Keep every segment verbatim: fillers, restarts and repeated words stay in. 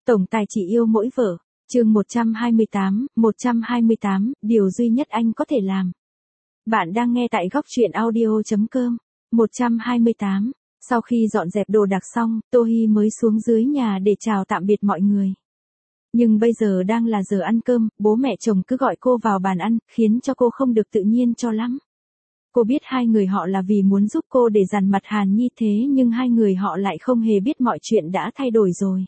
Tổng tài chỉ yêu mỗi vợ. Chương một trăm hai mươi tám, một trăm hai mươi tám, điều duy nhất anh có thể làm. Bạn đang nghe tại góc truyện audio chấm com. một trăm hai mươi tám. Sau khi dọn dẹp đồ đạc xong, Tô Hi mới xuống dưới nhà để chào tạm biệt mọi người. Nhưng bây giờ đang là giờ ăn cơm, bố mẹ chồng cứ gọi cô vào bàn ăn, khiến cho cô không được tự nhiên cho lắm. Cô biết hai người họ là vì muốn giúp cô để dằn mặt Hàn Nhi thế nhưng hai người họ lại không hề biết mọi chuyện đã thay đổi rồi.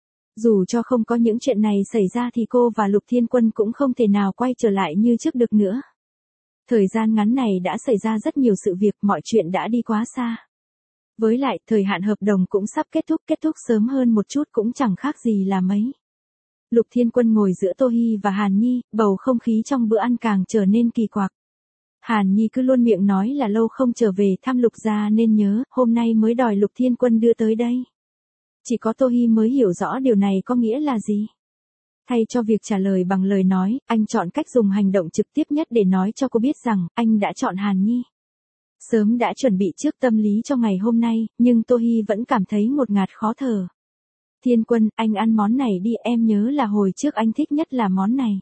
Dù cho không có những chuyện này xảy ra thì cô và Lục Thiên Quân cũng không thể nào quay trở lại như trước được nữa. Thời gian ngắn này đã xảy ra rất nhiều sự việc, mọi chuyện đã đi quá xa. Với lại, thời hạn hợp đồng cũng sắp kết thúc, kết thúc sớm hơn một chút cũng chẳng khác gì là mấy. Lục Thiên Quân ngồi giữa Tô Hi và Hàn Nhi, bầu không khí trong bữa ăn càng trở nên kỳ quặc. Hàn Nhi cứ luôn miệng nói là lâu không trở về thăm Lục gia nên nhớ, hôm nay mới đòi Lục Thiên Quân đưa tới đây. Chỉ có Tô Hi mới hiểu rõ điều này có nghĩa là gì. Thay cho việc trả lời bằng lời nói, anh chọn cách dùng hành động trực tiếp nhất để nói cho cô biết rằng, anh đã chọn Hàn Nhi. Sớm đã chuẩn bị trước tâm lý cho ngày hôm nay, nhưng Tô Hi vẫn cảm thấy ngột ngạt khó thở. Thiên Quân, anh ăn món này đi, em nhớ là hồi trước anh thích nhất là món này.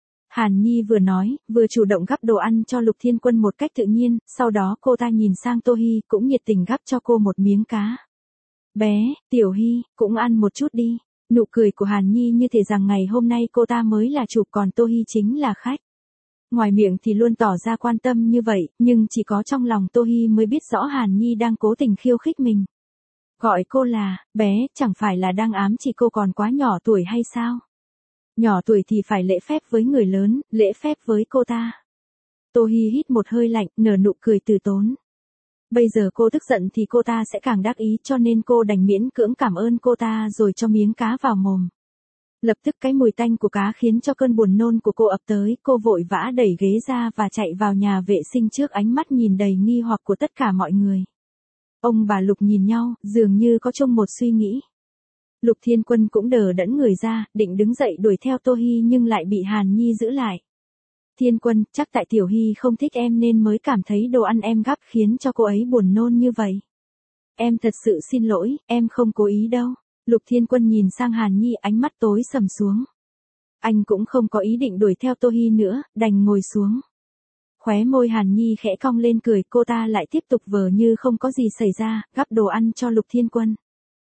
Hàn Nhi vừa nói, vừa chủ động gắp đồ ăn cho Lục Thiên Quân một cách tự nhiên, sau đó cô ta nhìn sang Tô Hi cũng nhiệt tình gắp cho cô một miếng cá. Bé, Tiểu Hi, cũng ăn một chút đi. Nụ cười của Hàn Nhi như thể rằng ngày hôm nay cô ta mới là chủ còn Tô Hi chính là khách. Ngoài miệng thì luôn tỏ ra quan tâm như vậy, nhưng chỉ có trong lòng Tô Hi mới biết rõ Hàn Nhi đang cố tình khiêu khích mình. Gọi cô là, bé, chẳng phải là đang ám chỉ cô còn quá nhỏ tuổi hay sao? Nhỏ tuổi thì phải lễ phép với người lớn, lễ phép với cô ta. Tô Hi hít một hơi lạnh, nở nụ cười từ tốn. Bây giờ cô tức giận thì cô ta sẽ càng đắc ý cho nên cô đành miễn cưỡng cảm ơn cô ta rồi cho miếng cá vào mồm. Lập tức cái mùi tanh của cá khiến cho cơn buồn nôn của cô ập tới, cô vội vã đẩy ghế ra và chạy vào nhà vệ sinh trước ánh mắt nhìn đầy nghi hoặc của tất cả mọi người. Ông bà Lục nhìn nhau, dường như có chung một suy nghĩ. Lục Thiên Quân cũng đờ đẫn người ra, định đứng dậy đuổi theo Tô Hi nhưng lại bị Hàn Nhi giữ lại. Thiên Quân, chắc tại Tiểu Hi không thích em nên mới cảm thấy đồ ăn em gắp khiến cho cô ấy buồn nôn như vậy. Em thật sự xin lỗi, em không cố ý đâu. Lục Thiên Quân nhìn sang Hàn Nhi, ánh mắt tối sầm xuống. Anh cũng không có ý định đuổi theo Tô Hi nữa, đành ngồi xuống. Khóe môi Hàn Nhi khẽ cong lên cười, cô ta lại tiếp tục vờ như không có gì xảy ra, gắp đồ ăn cho Lục Thiên Quân.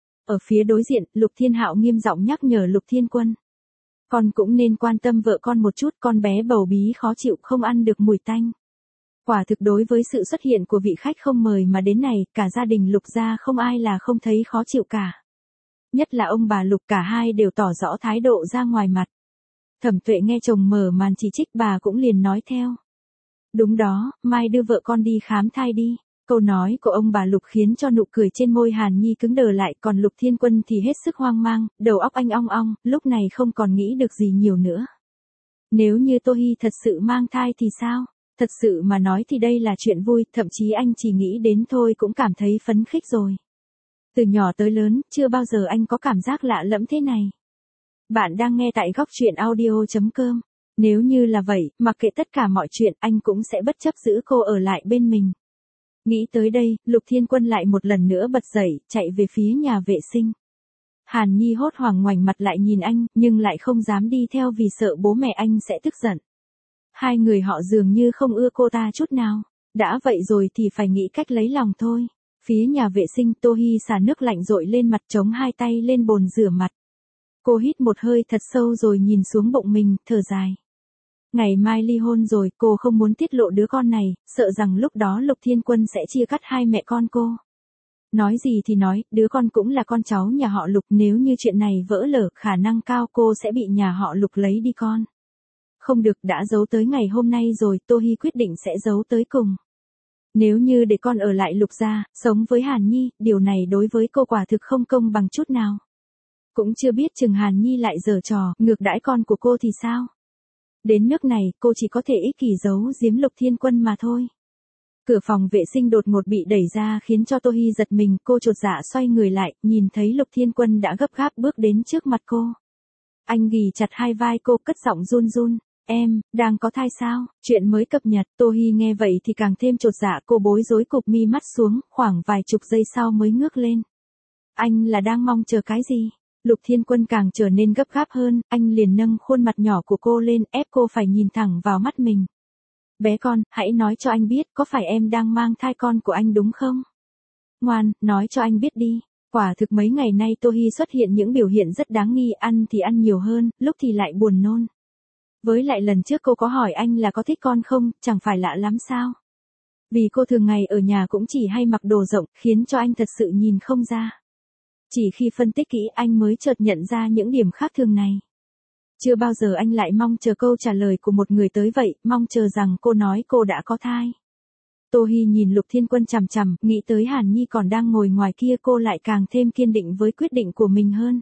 Ở phía đối diện, Lục Thiên Hạo nghiêm giọng nhắc nhở Lục Thiên Quân. Con cũng nên quan tâm vợ con một chút, con bé bầu bí khó chịu không ăn được mùi tanh. Quả thực đối với sự xuất hiện của vị khách không mời mà đến này, cả gia đình Lục gia không ai là không thấy khó chịu cả. Nhất là ông bà Lục, cả hai đều tỏ rõ thái độ ra ngoài mặt. Thẩm Tuệ nghe chồng mở màn chỉ trích bà cũng liền nói theo. Đúng đó, mai đưa vợ con đi khám thai đi. Câu nói của ông bà Lục khiến cho nụ cười trên môi Hàn Nhi cứng đờ lại, còn Lục Thiên Quân thì hết sức hoang mang, đầu óc anh ong ong, lúc này không còn nghĩ được gì nhiều nữa. Nếu như Tô Hi thật sự mang thai thì sao? Thật sự mà nói thì đây là chuyện vui, thậm chí anh chỉ nghĩ đến thôi cũng cảm thấy phấn khích rồi. Từ nhỏ tới lớn, chưa bao giờ anh có cảm giác lạ lẫm thế này. Bạn đang nghe tại góc truyện audio chấm com. Nếu như là vậy, mặc kệ tất cả mọi chuyện, anh cũng sẽ bất chấp giữ cô ở lại bên mình. Nghĩ tới đây, Lục Thiên Quân lại một lần nữa bật dậy, chạy về phía nhà vệ sinh. Hàn Nhi hốt hoảng ngoảnh mặt lại nhìn anh, nhưng lại không dám đi theo vì sợ bố mẹ anh sẽ tức giận. Hai người họ dường như không ưa cô ta chút nào. Đã vậy rồi thì phải nghĩ cách lấy lòng thôi. Phía nhà vệ sinh, Tô Hi xả nước lạnh dội lên mặt, chống hai tay lên bồn rửa mặt. Cô hít một hơi thật sâu rồi nhìn xuống bụng mình, thở dài. Ngày mai ly hôn rồi, cô không muốn tiết lộ đứa con này, sợ rằng lúc đó Lục Thiên Quân sẽ chia cắt hai mẹ con cô. Nói gì thì nói, đứa con cũng là con cháu nhà họ Lục, nếu như chuyện này vỡ lở, khả năng cao cô sẽ bị nhà họ Lục lấy đi con. Không được, đã giấu tới ngày hôm nay rồi, Tô Hi quyết định sẽ giấu tới cùng. Nếu như để con ở lại Lục gia, sống với Hàn Nhi, điều này đối với cô quả thực không công bằng chút nào. Cũng chưa biết chừng Hàn Nhi lại giở trò, ngược đãi con của cô thì sao? Đến nước này, cô chỉ có thể ích kỷ giấu giếm Lục Thiên Quân mà thôi. Cửa phòng vệ sinh đột ngột bị đẩy ra khiến cho Tô Hi giật mình, cô chột dạ xoay người lại, nhìn thấy Lục Thiên Quân đã gấp gáp bước đến trước mặt cô. Anh ghì chặt hai vai cô, cất giọng run run. Em, đang có thai sao? Chuyện mới cập nhật. Tô Hi nghe vậy thì càng thêm chột dạ, cô bối rối cụp mi mắt xuống, khoảng vài chục giây sau mới ngước lên. Anh là đang mong chờ cái gì? Lục Thiên Quân càng trở nên gấp gáp hơn, anh liền nâng khuôn mặt nhỏ của cô lên, ép cô phải nhìn thẳng vào mắt mình. Bé con, hãy nói cho anh biết, có phải em đang mang thai con của anh đúng không? Ngoan, nói cho anh biết đi. Quả thực mấy ngày nay Tô Hi xuất hiện những biểu hiện rất đáng nghi, ăn thì ăn nhiều hơn, lúc thì lại buồn nôn. Với lại lần trước cô có hỏi anh là có thích con không, chẳng phải lạ lắm sao? Vì cô thường ngày ở nhà cũng chỉ hay mặc đồ rộng, khiến cho anh thật sự nhìn không ra. Chỉ khi phân tích kỹ anh mới chợt nhận ra những điểm khác thường này. Chưa bao giờ anh lại mong chờ câu trả lời của một người tới vậy, mong chờ rằng cô nói cô đã có thai. Tô Hi nhìn Lục Thiên Quân chằm chằm, nghĩ tới Hàn Nhi còn đang ngồi ngoài kia, cô lại càng thêm kiên định với quyết định của mình hơn.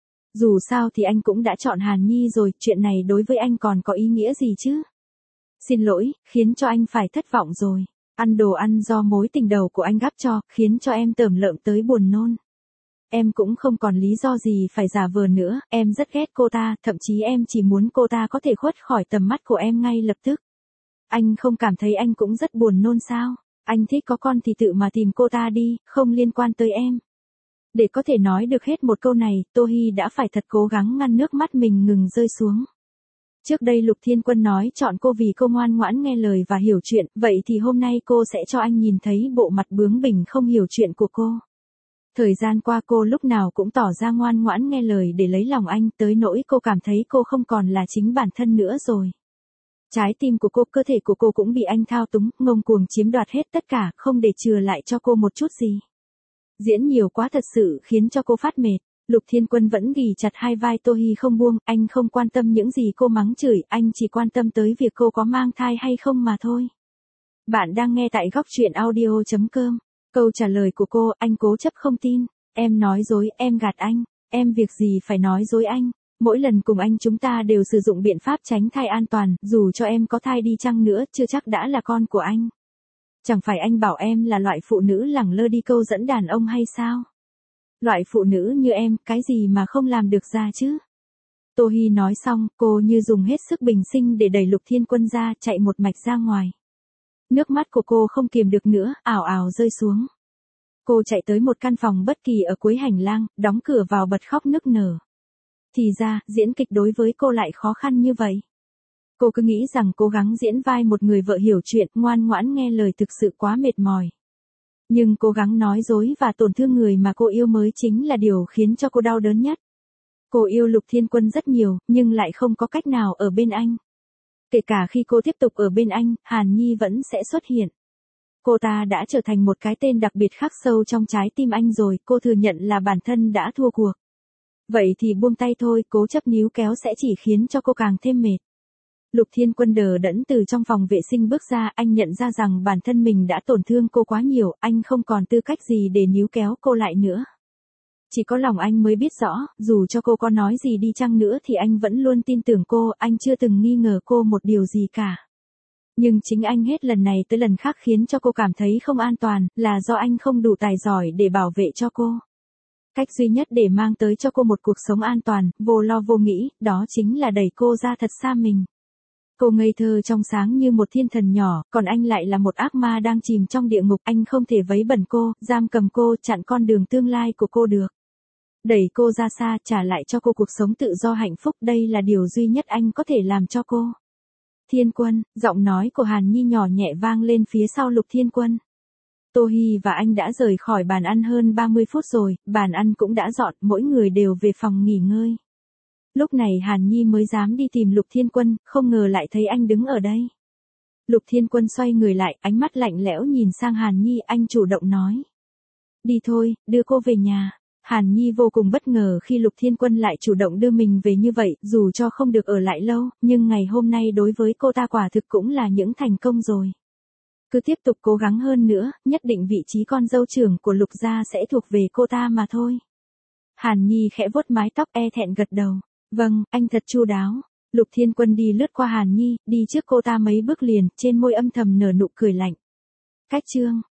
Dù sao thì anh cũng đã chọn Hàn Nhi rồi, chuyện này đối với anh còn có ý nghĩa gì chứ? Xin lỗi, khiến cho anh phải thất vọng rồi. Ăn đồ ăn do mối tình đầu của anh gắp cho, khiến cho em tởm lợm tới buồn nôn. Em cũng không còn lý do gì phải giả vờ nữa, em rất ghét cô ta, thậm chí em chỉ muốn cô ta có thể khuất khỏi tầm mắt của em ngay lập tức. Anh không cảm thấy anh cũng rất buồn nôn sao? Anh thích có con thì tự mà tìm cô ta đi, không liên quan tới em. Để có thể nói được hết một câu này, Tô Hi đã phải thật cố gắng ngăn nước mắt mình ngừng rơi xuống. Trước đây Lục Thiên Quân nói chọn cô vì cô ngoan ngoãn nghe lời và hiểu chuyện, vậy thì hôm nay cô sẽ cho anh nhìn thấy bộ mặt bướng bỉnh không hiểu chuyện của cô. Thời gian qua cô lúc nào cũng tỏ ra ngoan ngoãn nghe lời để lấy lòng anh, tới nỗi cô cảm thấy cô không còn là chính bản thân nữa rồi. Trái tim của cô, cơ thể của cô cũng bị anh thao túng, ngông cuồng chiếm đoạt hết tất cả, không để chừa lại cho cô một chút gì. Diễn nhiều quá thật sự khiến cho cô phát mệt. Lục Thiên Quân vẫn ghì chặt hai vai Tô Hi không buông, anh không quan tâm những gì cô mắng chửi, anh chỉ quan tâm tới việc cô có mang thai hay không mà thôi. Bạn đang nghe tại góc truyện audio chấm com. Câu trả lời của cô, anh cố chấp không tin. Em nói dối, em gạt anh. Em việc gì phải nói dối anh. Mỗi lần cùng anh chúng ta đều sử dụng biện pháp tránh thai an toàn, dù cho em có thai đi chăng nữa, chưa chắc đã là con của anh. Chẳng phải anh bảo em là loại phụ nữ lẳng lơ đi câu dẫn đàn ông hay sao? Loại phụ nữ như em, cái gì mà không làm được ra chứ? Tô Hi nói xong, cô như dùng hết sức bình sinh để đẩy Lục Thiên Quân ra, chạy một mạch ra ngoài. Nước mắt của cô không kiềm được nữa, ào ào rơi xuống. Cô chạy tới một căn phòng bất kỳ ở cuối hành lang, đóng cửa vào bật khóc nức nở. Thì ra, diễn kịch đối với cô lại khó khăn như vậy. Cô cứ nghĩ rằng cố gắng diễn vai một người vợ hiểu chuyện, ngoan ngoãn nghe lời thực sự quá mệt mỏi. Nhưng cố gắng nói dối và tổn thương người mà cô yêu mới chính là điều khiến cho cô đau đớn nhất. Cô yêu Lục Thiên Quân rất nhiều, nhưng lại không có cách nào ở bên anh. Kể cả khi cô tiếp tục ở bên anh, Hàn Nhi vẫn sẽ xuất hiện. Cô ta đã trở thành một cái tên đặc biệt khắc sâu trong trái tim anh rồi, cô thừa nhận là bản thân đã thua cuộc. Vậy thì buông tay thôi, cố chấp níu kéo sẽ chỉ khiến cho cô càng thêm mệt. Lục Thiên Quân đờ đẫn từ trong phòng vệ sinh bước ra, anh nhận ra rằng bản thân mình đã tổn thương cô quá nhiều, anh không còn tư cách gì để níu kéo cô lại nữa. Chỉ có lòng anh mới biết rõ, dù cho cô có nói gì đi chăng nữa thì anh vẫn luôn tin tưởng cô, anh chưa từng nghi ngờ cô một điều gì cả. Nhưng chính anh hết lần này tới lần khác khiến cho cô cảm thấy không an toàn, là do anh không đủ tài giỏi để bảo vệ cho cô. Cách duy nhất để mang tới cho cô một cuộc sống an toàn, vô lo vô nghĩ, đó chính là đẩy cô ra thật xa mình. Cô ngây thơ trong sáng như một thiên thần nhỏ, còn anh lại là một ác ma đang chìm trong địa ngục, anh không thể vấy bẩn cô, giam cầm cô, chặn con đường tương lai của cô được. Đẩy cô ra xa, trả lại cho cô cuộc sống tự do hạnh phúc, đây là điều duy nhất anh có thể làm cho cô. Thiên Quân, giọng nói của Hàn Nhi nhỏ nhẹ vang lên phía sau Lục Thiên Quân. Tô Hi và anh đã rời khỏi bàn ăn hơn ba mươi phút rồi, bàn ăn cũng đã dọn, mỗi người đều về phòng nghỉ ngơi. Lúc này Hàn Nhi mới dám đi tìm Lục Thiên Quân, không ngờ lại thấy anh đứng ở đây. Lục Thiên Quân xoay người lại, ánh mắt lạnh lẽo nhìn sang Hàn Nhi, anh chủ động nói. Đi thôi, đưa cô về nhà. Hàn Nhi vô cùng bất ngờ khi Lục Thiên Quân lại chủ động đưa mình về như vậy, dù cho không được ở lại lâu, nhưng ngày hôm nay đối với cô ta quả thực cũng là những thành công rồi. Cứ tiếp tục cố gắng hơn nữa, nhất định vị trí con dâu trưởng của Lục gia sẽ thuộc về cô ta mà thôi. Hàn Nhi khẽ vuốt mái tóc e thẹn gật đầu. Vâng, anh thật chu đáo. Lục Thiên Quân đi lướt qua Hàn Nhi, đi trước cô ta mấy bước liền, trên môi âm thầm nở nụ cười lạnh. Cách chương